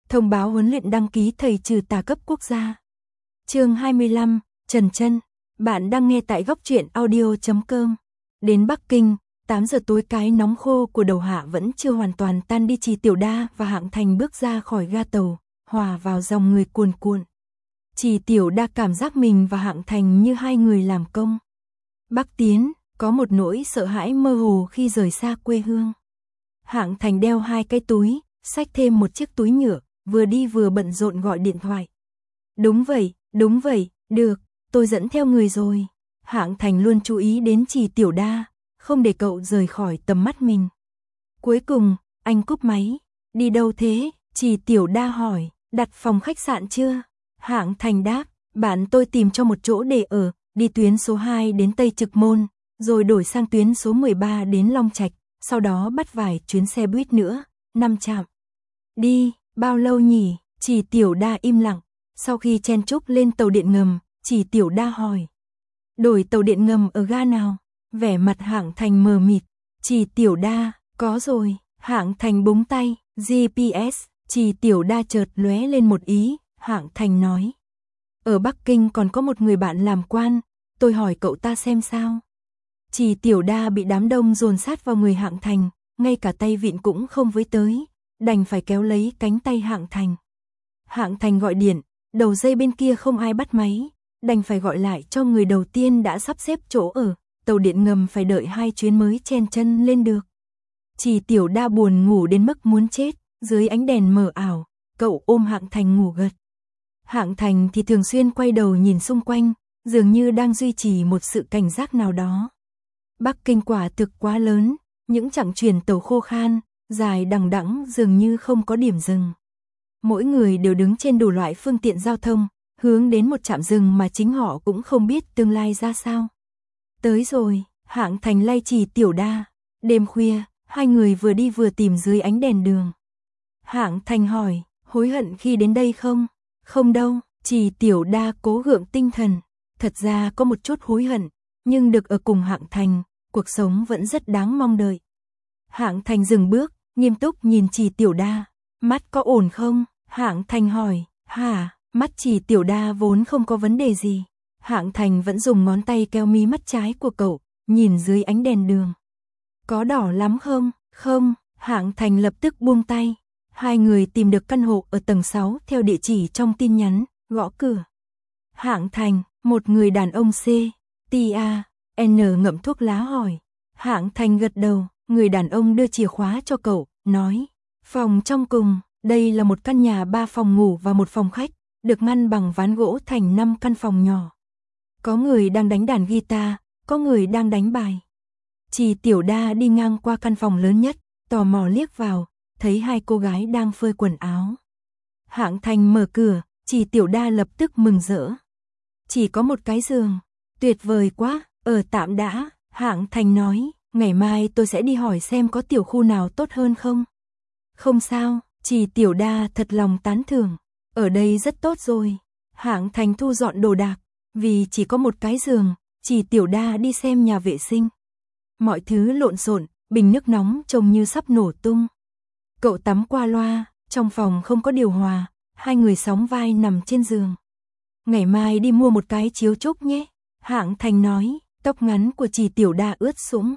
Thông báo huấn luyện đăng ký thầy trừ tà cấp quốc gia. Chương 25, Trần Chân. Bạn đang nghe tại góc truyện audio.com. Đến Bắc Kinh, 8 giờ tối cái nóng khô của đầu hạ vẫn chưa hoàn toàn tan đi. Trì Tiểu Đa và Hạng Thành bước ra khỏi ga tàu, hòa vào dòng người cuồn cuộn. Trì Tiểu Đa cảm giác mình và Hạng Thành như hai người làm công. Bắc tiến, có một nỗi sợ hãi mơ hồ khi rời xa quê hương. Hạng Thành đeo 2 cái túi, xách thêm một chiếc túi nhựa, vừa đi vừa bận rộn gọi điện thoại. Đúng vậy, được, tôi dẫn theo người rồi. Hạng Thành luôn chú ý đến Trì Tiểu Đa, không để cậu rời khỏi tầm mắt mình. Cuối cùng, anh cúp máy. Đi đâu thế? Trì Tiểu Đa hỏi. Đặt phòng khách sạn chưa? Hạng Thành đáp, bạn tôi tìm cho một chỗ để ở, đi tuyến số 2 đến Tây Trực Môn, rồi đổi sang tuyến số 13 đến Long Trạch, sau đó bắt vài chuyến xe buýt nữa, 5 trạm. Đi, bao lâu nhỉ? Trì Tiểu Đa im lặng. Sau khi chen chúc lên tàu điện ngầm, Trì Tiểu Đa hỏi. Đổi tàu điện ngầm ở ga nào? Vẻ mặt Hạng Thành mờ mịt. Trì Tiểu Đa, có rồi. Hạng Thành búng tay, GPS. Trì Tiểu Đa chợt lóe lên một ý. Hạng Thành nói. Ở Bắc Kinh còn có một người bạn làm quan, tôi hỏi cậu ta xem sao. Trì Tiểu Đa bị đám đông dồn sát vào người Hạng Thành, ngay cả tay vịn cũng không với tới, đành phải kéo lấy cánh tay Hạng Thành. Hạng Thành gọi điện, đầu dây bên kia không ai bắt máy, đành phải gọi lại cho người đầu tiên đã sắp xếp chỗ ở, tàu điện ngầm phải đợi 2 chuyến mới chen chân lên được. Trì Tiểu Đa buồn ngủ đến mức muốn chết, dưới ánh đèn mờ ảo, cậu ôm Hạng Thành ngủ gật. Hạng Thành thì thường xuyên quay đầu nhìn xung quanh, dường như đang duy trì một sự cảnh giác nào đó. Bắc Kinh quả thực quá lớn, những chặng chuyển tàu khô khan, dài đằng đẵng dường như không có điểm dừng. Mỗi người đều đứng trên đủ loại phương tiện giao thông, hướng đến một trạm dừng mà chính họ cũng không biết tương lai ra sao. Tới rồi, Hạng Thành lay Trì Tiểu Đa. Đêm khuya, hai người vừa đi vừa tìm dưới ánh đèn đường. Hạng Thành hỏi, hối hận khi đến đây không? Không đâu, Trì Tiểu Đa cố gượng tinh thần. Thật ra có một chút hối hận, nhưng được ở cùng Hạng Thành, cuộc sống vẫn rất đáng mong đợi. Hạng Thành dừng bước, nghiêm túc nhìn Trì Tiểu Đa. Mắt có ổn không? Hạng Thành hỏi. Hả? Mắt Trì Tiểu Đa vốn không có vấn đề gì. Hạng Thành vẫn dùng ngón tay kéo mí mắt trái của cậu, nhìn dưới ánh đèn đường. Có đỏ lắm không? Không. Hạng Thành lập tức buông tay. Hai người tìm được căn hộ ở tầng 6 theo địa chỉ trong tin nhắn, gõ cửa. Hạng Thành, một người đàn ông C, T.A. N ngậm thuốc lá hỏi. Hạng Thành gật đầu, người đàn ông đưa chìa khóa cho cậu, nói. Phòng trong cùng, đây là một căn nhà 3 phòng ngủ và 1 phòng khách, được ngăn bằng ván gỗ thành 5 căn phòng nhỏ. Có người đang đánh đàn guitar, có người đang đánh bài. Trì Tiểu Đa đi ngang qua căn phòng lớn nhất, tò mò liếc vào, thấy 2 cô gái đang phơi quần áo. Hạng Thành mở cửa, Trì Tiểu Đa lập tức mừng rỡ. Chỉ có một cái giường, tuyệt vời quá, ở tạm đã. Hạng Thành nói, ngày mai tôi sẽ đi hỏi xem có tiểu khu nào tốt hơn không. Không sao, Trì Tiểu Đa thật lòng tán thưởng, ở đây rất tốt rồi. Hạng Thành thu dọn đồ đạc, vì chỉ có một cái giường, Trì Tiểu Đa đi xem nhà vệ sinh. Mọi thứ lộn xộn, bình nước nóng trông như sắp nổ tung. Cậu tắm qua loa, trong phòng không có điều hòa, hai người sóng vai nằm trên giường. Ngày mai đi mua một cái chiếu trúc nhé. Hạng Thành nói, tóc ngắn của Trì Tiểu Đa ướt sũng.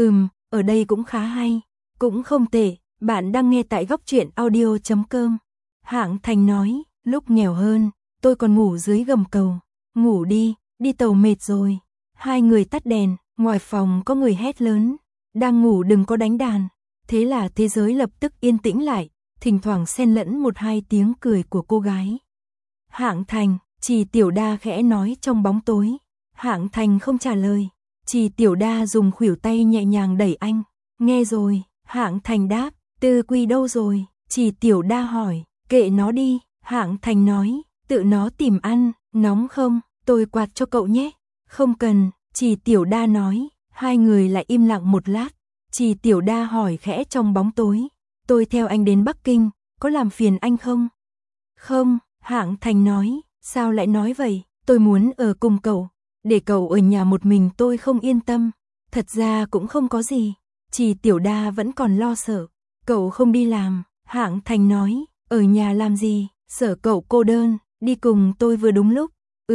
Ở đây cũng khá hay, cũng không tệ. Bạn đang nghe tại góc truyện audio.com. Hạng Thành nói, lúc nghèo hơn, tôi còn ngủ dưới gầm cầu. Ngủ đi tàu mệt rồi. Hai người tắt đèn, ngoài phòng có người hét lớn. Đang ngủ đừng có đánh đàn. Thế là thế giới lập tức yên tĩnh lại, thỉnh thoảng xen lẫn 1-2 tiếng cười của cô gái. Hạng Thành, Trì Tiểu Đa khẽ nói trong bóng tối. Hạng Thành không trả lời. Trì Tiểu Đa dùng khuỷu tay nhẹ nhàng đẩy anh. Nghe rồi, Hạng Thành đáp. Tư Quy đâu rồi? Trì Tiểu Đa hỏi. Kệ nó đi, Hạng Thành nói. Tự nó tìm ăn, nóng không? Tôi quạt cho cậu nhé. Không cần, Trì Tiểu Đa nói. Hai người lại im lặng một lát. Trì Tiểu Đa hỏi khẽ trong bóng tối. Tôi theo anh đến Bắc Kinh, có làm phiền anh không? Không, Hạng Thành nói. Sao lại nói vậy? Tôi muốn ở cùng cậu. Để cậu ở nhà một mình tôi không yên tâm. Thật ra cũng không có gì. Trì Tiểu Đa vẫn còn lo sợ. Cậu không đi làm, Hạng Thành nói. Ở nhà làm gì, sợ cậu cô đơn, đi cùng tôi vừa đúng lúc.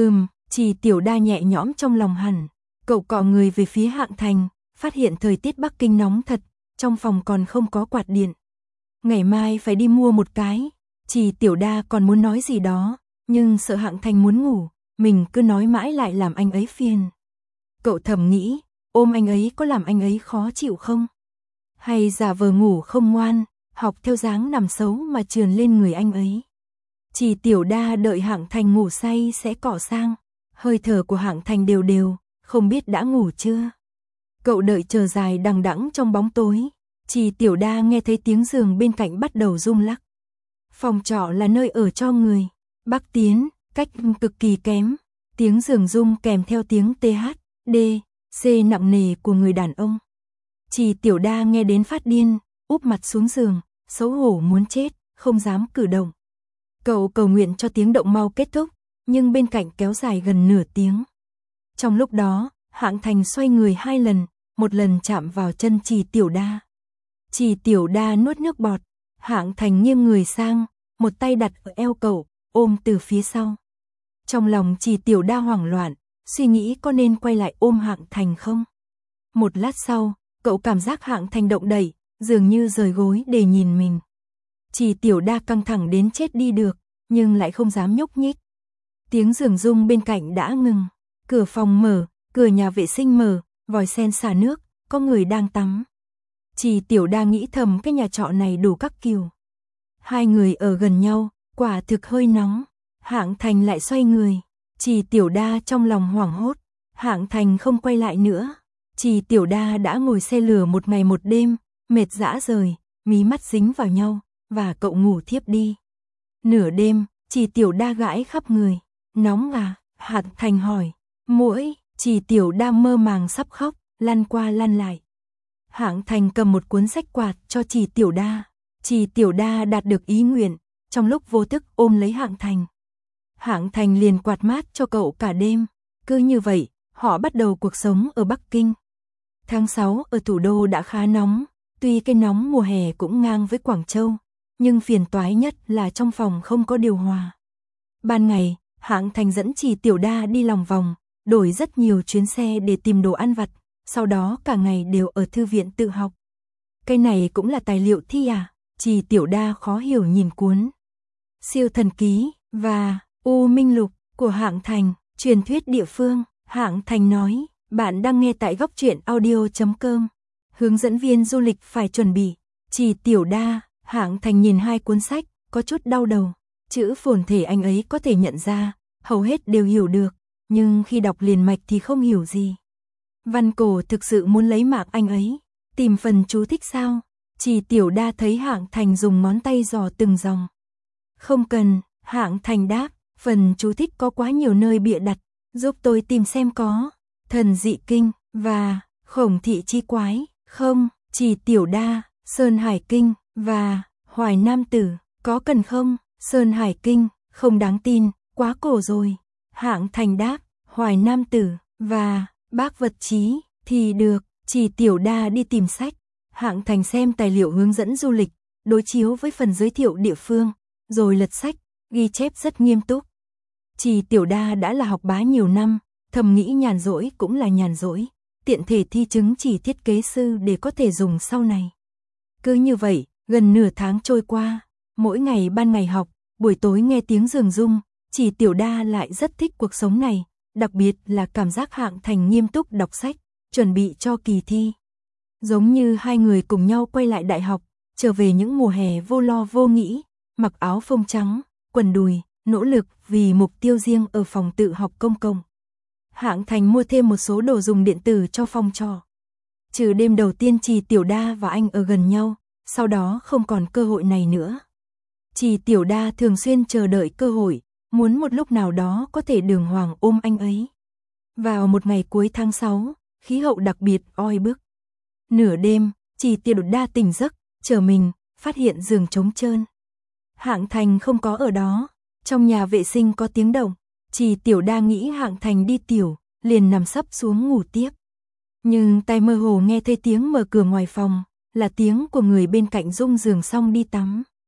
Trì Tiểu Đa nhẹ nhõm trong lòng hẳn. Cậu cọ người về phía Hạng Thành, phát hiện thời tiết Bắc Kinh nóng thật, trong phòng còn không có quạt điện. Ngày mai phải đi mua một cái. Trì Tiểu Đa còn muốn nói gì đó, nhưng sợ Hạng Thành muốn ngủ, mình cứ nói mãi lại làm anh ấy phiền. Cậu thầm nghĩ, ôm anh ấy có làm anh ấy khó chịu không? Hay giả vờ ngủ không ngoan, học theo dáng nằm xấu mà trườn lên người anh ấy. Trì Tiểu Đa đợi Hạng Thành ngủ say sẽ cọ sang, hơi thở của Hạng Thành đều đều, không biết đã ngủ chưa. Cậu đợi chờ dài đằng đẵng trong bóng tối, Trì Tiểu Đa nghe thấy tiếng giường bên cạnh bắt đầu rung lắc. Phòng trọ là nơi ở cho người Bắc tiến, cách cực kỳ kém, tiếng giường rung kèm theo tiếng TH, D, C nặng nề của người đàn ông. Trì Tiểu Đa nghe đến phát điên, úp mặt xuống giường, xấu hổ muốn chết, không dám cử động. Cậu cầu nguyện cho tiếng động mau kết thúc, nhưng bên cạnh kéo dài gần nửa tiếng. Trong lúc đó, Hạng Thành xoay người 2 lần, một lần chạm vào chân Trì Tiểu Đa. Trì Tiểu Đa nuốt nước bọt, Hạng Thành nghiêng người sang, một tay đặt ở eo cậu, ôm từ phía sau. Trong lòng Trì Tiểu Đa hoảng loạn, suy nghĩ có nên quay lại ôm Hạng Thành không. Một lát sau, cậu cảm giác Hạng Thành động đậy, dường như rời gối để nhìn mình. Trì Tiểu Đa căng thẳng đến chết đi được, nhưng lại không dám nhúc nhích. Tiếng giường rung bên cạnh đã ngừng, cửa phòng mở, cửa nhà vệ sinh mở, vòi sen xả nước, có người đang tắm. Trì Tiểu Đa nghĩ thầm cái nhà trọ này đủ các kiểu. Hai người ở gần nhau, quả thực hơi nóng. Hạng Thành lại xoay người, Trì Tiểu Đa trong lòng hoảng hốt. Hạng Thành không quay lại nữa. Trì Tiểu Đa đã ngồi xe lửa một ngày một đêm, mệt rã rời, mí mắt dính vào nhau, và cậu ngủ thiếp đi. Nửa đêm, Trì Tiểu Đa gãi khắp người. Nóng à? Hạng Thành hỏi. Muỗi. Trì Tiểu Đa mơ màng sắp khóc, lăn qua lăn lại. Hạng Thành cầm một cuốn sách quạt cho Trì Tiểu Đa. Trì Tiểu Đa đạt được ý nguyện, trong lúc vô thức ôm lấy Hạng Thành. Hạng Thành liền quạt mát cho cậu cả đêm. Cứ như vậy, họ bắt đầu cuộc sống ở Bắc Kinh. Tháng 6 ở thủ đô đã khá nóng, tuy cái nóng mùa hè cũng ngang với Quảng Châu, nhưng phiền toái nhất là trong phòng không có điều hòa. Ban ngày, Hạng Thành dẫn Trì Tiểu Đa đi lòng vòng, đổi rất nhiều chuyến xe để tìm đồ ăn vặt, sau đó cả ngày đều ở thư viện tự học. Cái này cũng là tài liệu thi à? Trì Tiểu Đa khó hiểu nhìn cuốn Siêu Thần Ký và U Minh Lục của Hạng Thành, truyền thuyết địa phương. Hạng Thành nói, bạn đang nghe tại góc truyện audio.com. Hướng dẫn viên du lịch phải chuẩn bị. Trì Tiểu Đa, Hạng Thành nhìn hai cuốn sách, có chút đau đầu. Chữ phồn thể anh ấy có thể nhận ra, hầu hết đều hiểu được, nhưng khi đọc liền mạch thì không hiểu gì. Văn cổ thực sự muốn lấy mạng anh ấy. Tìm phần chú thích sao? Trì Tiểu Đa thấy Hạng Thành dùng ngón tay dò từng dòng. Không cần, Hạng Thành đáp, phần chú thích có quá nhiều nơi bịa đặt, giúp tôi tìm xem có Thần Dị Kinh và Khổng Thị Chi Quái không. Trì Tiểu Đa, Sơn Hải Kinh và Hoài Nam Tử, có cần không? Sơn Hải Kinh, không đáng tin, quá cổ rồi. Hạng Thành đáp, Hoài Nam Tử và Bác Vật Chí thì được. Trì Tiểu Đa đi tìm sách. Hạng Thành xem tài liệu hướng dẫn du lịch, đối chiếu với phần giới thiệu địa phương, rồi lật sách, ghi chép rất nghiêm túc. Trì Tiểu Đa đã là học bá nhiều năm, thầm nghĩ nhàn rỗi cũng là nhàn rỗi, tiện thể thi chứng chỉ thiết kế sư để có thể dùng sau này. Cứ như vậy, gần nửa tháng trôi qua, mỗi ngày ban ngày học, buổi tối nghe tiếng giường rung, Trì Tiểu Đa lại rất thích cuộc sống này, đặc biệt là cảm giác Hạng Thành nghiêm túc đọc sách, chuẩn bị cho kỳ thi. Giống như hai người cùng nhau quay lại đại học, trở về những mùa hè vô lo vô nghĩ, mặc áo phông trắng, quần đùi, nỗ lực vì mục tiêu riêng ở phòng tự học công cộng. Hạng Thành mua thêm một số đồ dùng điện tử cho phòng trọ. Trừ đêm đầu tiên Trì Tiểu Đa và anh ở gần nhau, sau đó không còn cơ hội này nữa. Trì Tiểu Đa thường xuyên chờ đợi cơ hội, muốn một lúc nào đó có thể đường hoàng ôm anh ấy. Vào một ngày cuối tháng 6, khí hậu đặc biệt oi bức. Nửa đêm, Trì Tiểu Đa tỉnh giấc, trở mình, phát hiện giường trống trơn. Hạng Thành không có ở đó, trong nhà vệ sinh có tiếng động. Trì Tiểu Đa nghĩ Hạng Thành đi tiểu, liền nằm sấp xuống ngủ tiếp. Nhưng tai mơ hồ nghe thấy tiếng mở cửa ngoài phòng, là tiếng của người bên cạnh rung giường xong đi tắm.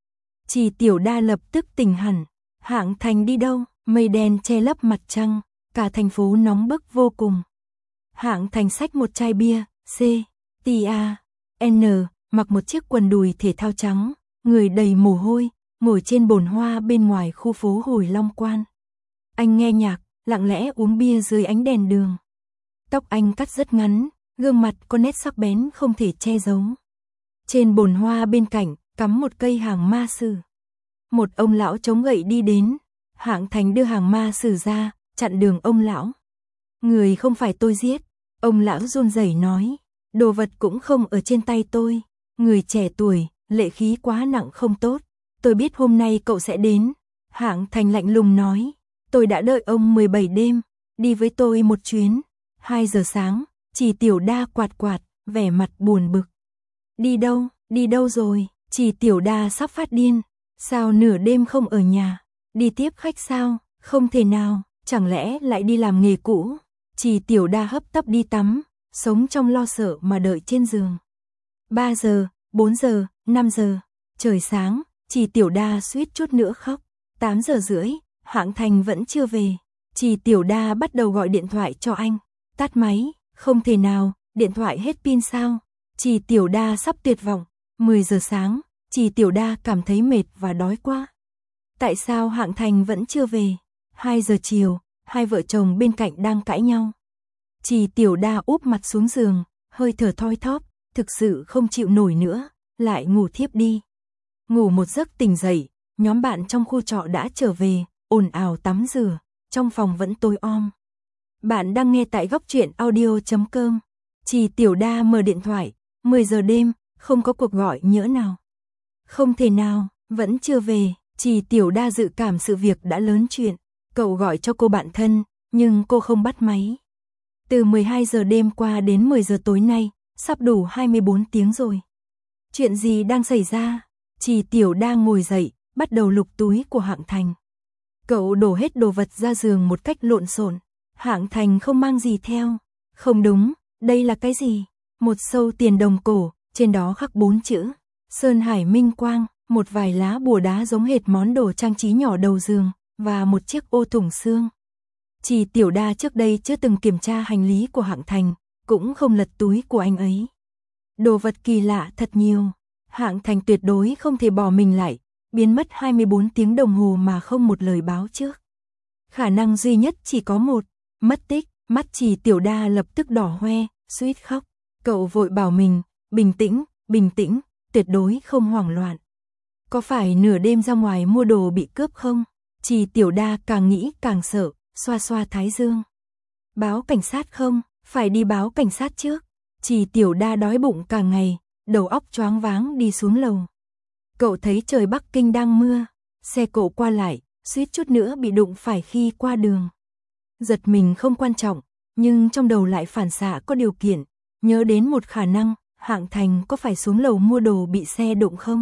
Trì Tiểu Đa lập tức tỉnh hẳn. Hạng Thành đi đâu? Mây đen che lấp mặt trăng, cả thành phố nóng bức vô cùng. Hạng Thành xách một chai bia, C.T.A.N, mặc một chiếc quần đùi thể thao trắng, người đầy mồ hôi, ngồi trên bồn hoa bên ngoài khu phố Hồi Long Quan. Anh nghe nhạc, lặng lẽ uống bia dưới ánh đèn đường. Tóc anh cắt rất ngắn, gương mặt có nét sắc bén không thể che giấu. Trên bồn hoa bên cạnh, cắm một cây hàng ma sử. Một ông lão chống gậy đi đến, Hạng Thành đưa hàng ma sử ra, chặn đường ông lão. Người không phải tôi giết, ông lão run rẩy nói, đồ vật cũng không ở trên tay tôi. Người trẻ tuổi, lệ khí quá nặng không tốt, tôi biết hôm nay cậu sẽ đến. Hạng Thành lạnh lùng nói, tôi đã đợi ông 17 đêm, đi với tôi một chuyến. 2 giờ sáng, Trì Tiểu Đa quạt quạt, vẻ mặt buồn bực. Đi đâu rồi? Trì Tiểu Đa sắp phát điên, sao nửa đêm không ở nhà? Đi tiếp khách sao? Không thể nào, chẳng lẽ lại đi làm nghề cũ? Trì Tiểu Đa hấp tấp đi tắm, sống trong lo sợ mà đợi trên giường. 3 giờ, 4 giờ, 5 giờ, trời sáng, Trì Tiểu Đa suýt chút nữa khóc. 8 giờ rưỡi, Hạng Thành vẫn chưa về. Trì Tiểu Đa bắt đầu gọi điện thoại cho anh. Tắt máy, không thể nào, điện thoại hết pin sao? Trì Tiểu Đa sắp tuyệt vọng. 10 giờ sáng, Trì Tiểu Đa cảm thấy mệt và đói quá. Tại sao Hạng Thành vẫn chưa về? 2 giờ chiều, hai vợ chồng bên cạnh đang cãi nhau. Trì Tiểu Đa úp mặt xuống giường, hơi thở thoi thóp, thực sự không chịu nổi nữa, lại ngủ thiếp đi. Ngủ một giấc tỉnh dậy, nhóm bạn trong khu trọ đã trở về, ồn ào tắm rửa, trong phòng vẫn tối om. Bạn đang nghe tại góc truyện audio.com. Trì Tiểu Đa mở điện thoại, 10 giờ đêm, không có cuộc gọi nhỡ nào. Không thể nào, vẫn chưa về. Trì Tiểu Đa dự cảm sự việc đã lớn chuyện. Cậu gọi cho cô bạn thân, nhưng cô không bắt máy. Từ 12 giờ đêm qua đến 10 giờ tối nay, sắp đủ 24 tiếng rồi. Chuyện gì đang xảy ra? Trì Tiểu Đa ngồi dậy, bắt đầu lục túi của Hạng Thành. Cậu đổ hết đồ vật ra giường một cách lộn xộn. Hạng Thành không mang gì theo. Không đúng, đây là cái gì? Một sâu tiền đồng cổ, trên đó khắc 4 chữ Sơn Hải Minh Quang, một vài lá bùa đá giống hệt món đồ trang trí nhỏ đầu giường, và một chiếc ô thủng xương. Trì Tiểu Đa trước đây chưa từng kiểm tra hành lý của Hạng Thành, cũng không lật túi của anh ấy. Đồ vật kỳ lạ thật nhiều. Hạng Thành tuyệt đối không thể bỏ mình lại, biến mất 24 tiếng đồng hồ mà không một lời báo trước. Khả năng duy nhất chỉ có một, mất tích. Mắt Trì Tiểu Đa lập tức đỏ hoe, suýt khóc. Cậu vội bảo mình, bình tĩnh, tuyệt đối không hoảng loạn. Có phải nửa đêm ra ngoài mua đồ bị cướp không? Trì Tiểu Đa càng nghĩ càng sợ, xoa xoa thái dương. Báo cảnh sát không? Phải đi báo cảnh sát trước. Trì Tiểu Đa đói bụng cả ngày, đầu óc choáng váng đi xuống lầu. Cậu thấy trời Bắc Kinh đang mưa, xe cộ qua lại, suýt chút nữa bị đụng phải khi qua đường. Giật mình không quan trọng, nhưng trong đầu lại phản xạ có điều kiện, nhớ đến một khả năng, Hạng Thành có phải xuống lầu mua đồ bị xe đụng không?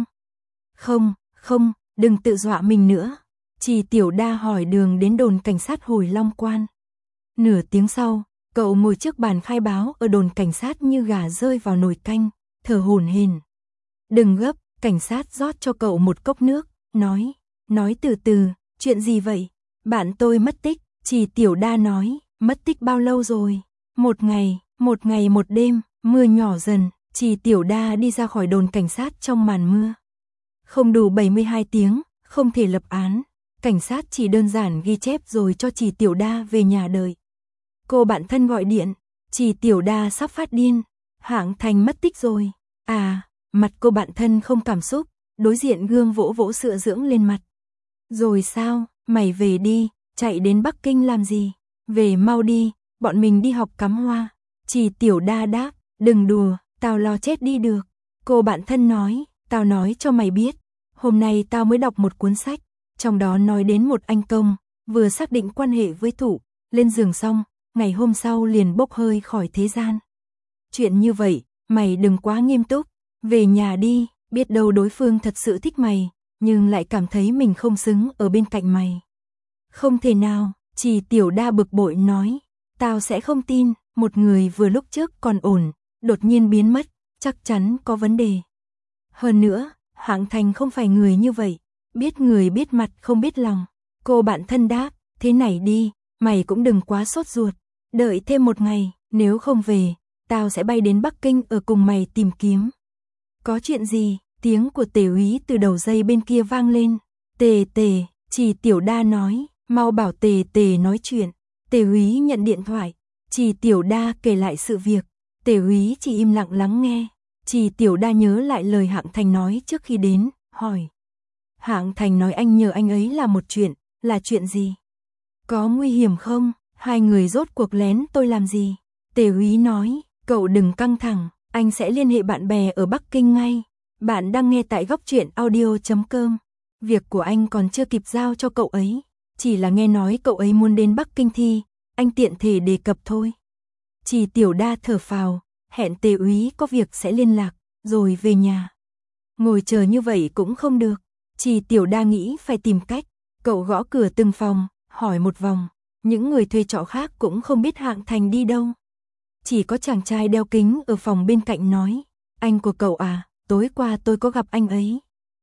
Không, đừng tự dọa mình nữa. Trì Tiểu Đa hỏi đường đến đồn cảnh sát Hồi Long Quan. Nửa tiếng sau, cậu ngồi trước bàn khai báo ở đồn cảnh sát như gà rơi vào nồi canh, thở hổn hển. Đừng gấp, cảnh sát rót cho cậu một cốc nước, nói từ từ, chuyện gì vậy? Bạn tôi mất tích. Trì Tiểu Đa nói, mất tích bao lâu rồi? Một ngày một đêm, mưa nhỏ dần. Trì Tiểu Đa đi ra khỏi đồn cảnh sát trong màn mưa. Không đủ 72 tiếng, không thể lập án. Cảnh sát chỉ đơn giản ghi chép rồi cho Trì Tiểu Đa về nhà đợi. Cô bạn thân gọi điện, Trì Tiểu Đa sắp phát điên. Hạng Thành mất tích rồi. À, mặt cô bạn thân không cảm xúc, đối diện gương vỗ vỗ sữa dưỡng lên mặt. Rồi sao, mày về đi, chạy đến Bắc Kinh làm gì? Về mau đi, bọn mình đi học cắm hoa. Trì Tiểu Đa đáp, đừng đùa, tao lo chết đi được. Cô bạn thân nói, tao nói cho mày biết, hôm nay tao mới đọc một cuốn sách, trong đó nói đến một anh công, vừa xác định quan hệ với Thụ, lên giường xong, ngày hôm sau liền bốc hơi khỏi thế gian. Chuyện như vậy, mày đừng quá nghiêm túc, về nhà đi, biết đâu đối phương thật sự thích mày, nhưng lại cảm thấy mình không xứng ở bên cạnh mày. Không thể nào, Trì Tiểu Đa bực bội nói, tao sẽ không tin, một người vừa lúc trước còn ổn, đột nhiên biến mất, chắc chắn có vấn đề. Hơn nữa, Hạng Thành không phải người như vậy, Biết người biết mặt không biết lòng. Cô bạn thân đáp, thế này đi, mày cũng đừng quá sốt ruột. Đợi thêm một ngày, nếu không về, tao sẽ bay đến Bắc Kinh ở cùng mày tìm kiếm. Có chuyện gì? Tiếng của Tề Úy từ đầu dây bên kia vang lên. Tề Tề, Trì Tiểu Đa nói, mau bảo Tề Tề nói chuyện. Tề Úy nhận điện thoại, Trì Tiểu Đa kể lại sự việc. Tề Úy chỉ im lặng lắng nghe. Trì Tiểu Đa nhớ lại lời Hạng Thành nói trước khi đến, hỏi. Hạng Thành nói anh nhờ anh ấy làm một chuyện, là chuyện gì? Có nguy hiểm không? Hai người rốt cuộc lén tôi làm gì? Tề Úy nói, cậu đừng căng thẳng, anh sẽ liên hệ bạn bè ở Bắc Kinh ngay. Bạn đang nghe tại góc truyện audio.com. Việc của anh còn chưa kịp giao cho cậu ấy, chỉ là nghe nói cậu ấy muốn đến Bắc Kinh thi, anh tiện thể đề cập thôi. Trì Tiểu Đa thở phào, hẹn Tề Úy có việc sẽ liên lạc, rồi về nhà. Ngồi chờ như vậy cũng không được. Trì Tiểu Đa nghĩ phải tìm cách. Cậu gõ cửa từng phòng, hỏi một vòng. Những người thuê trọ khác cũng không biết Hạng Thành đi đâu. Chỉ có chàng trai đeo kính ở phòng bên cạnh nói. Anh của cậu à, tối qua tôi có gặp anh ấy.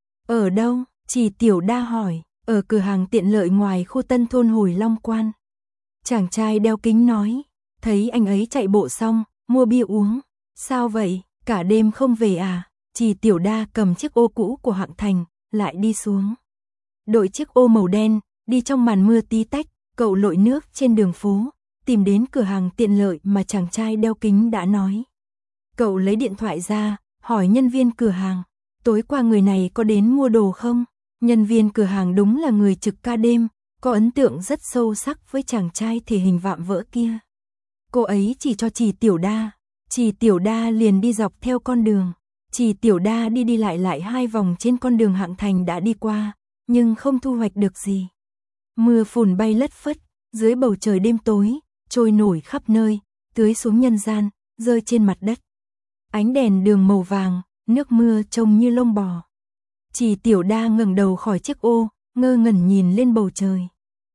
Ở đâu? Trì Tiểu Đa hỏi. Ở cửa hàng tiện lợi ngoài khu Tân Thôn Hồi Long Quan. Chàng trai đeo kính nói. Thấy anh ấy chạy bộ xong, mua bia uống. Sao vậy? Cả đêm không về à? Trì Tiểu Đa cầm chiếc ô cũ của Hạng Thành, lại đi xuống. Đội chiếc ô màu đen, đi trong màn mưa tí tách, cậu lội nước trên đường phố, tìm đến cửa hàng tiện lợi mà chàng trai đeo kính đã nói. Cậu lấy điện thoại ra, hỏi nhân viên cửa hàng, tối qua người này có đến mua đồ không? Nhân viên cửa hàng đúng là người trực ca đêm, có ấn tượng rất sâu sắc với chàng trai thể hình vạm vỡ kia. Cô ấy chỉ cho Trì Tiểu Đa, Trì Tiểu Đa liền đi dọc theo con đường. Trì Tiểu Đa đi đi lại hai vòng trên con đường Hạng Thành đã đi qua, nhưng không thu hoạch được gì. Mưa phùn bay lất phất, dưới bầu trời đêm tối, trôi nổi khắp nơi, tưới xuống nhân gian, rơi trên mặt đất. Ánh đèn đường màu vàng, nước mưa trông như lông bò. Trì Tiểu Đa ngẩng đầu khỏi chiếc ô, ngơ ngẩn nhìn lên bầu trời.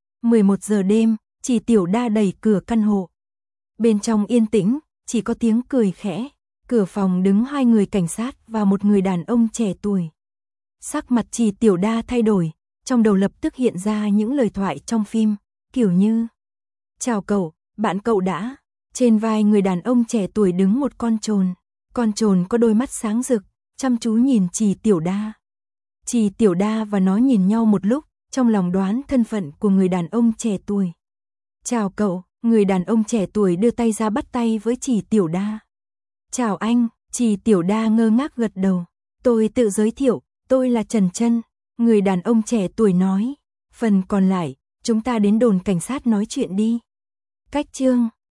11 giờ đêm, Trì Tiểu Đa đẩy cửa căn hộ. Bên trong yên tĩnh, chỉ có tiếng cười khẽ. Cửa phòng đứng hai người cảnh sát và một người đàn ông trẻ tuổi. Sắc mặt Trì Tiểu Đa thay đổi, trong đầu lập tức hiện ra những lời thoại trong phim, kiểu như: "Chào cậu, bạn cậu đã." Trên vai người đàn ông trẻ tuổi đứng một con trồn có đôi mắt sáng rực, chăm chú nhìn Trì Tiểu Đa. Trì Tiểu Đa và nó nhìn nhau một lúc, trong lòng đoán thân phận của người đàn ông trẻ tuổi. "Chào cậu." Người đàn ông trẻ tuổi đưa tay ra bắt tay với Trì Tiểu Đa. "Chào anh." Trì Tiểu Đa ngơ ngác gật đầu. "Tôi tự giới thiệu, tôi là Trần Chân." Người đàn ông trẻ tuổi nói. "Phần còn lại, chúng ta đến đồn cảnh sát nói chuyện đi." Cách chương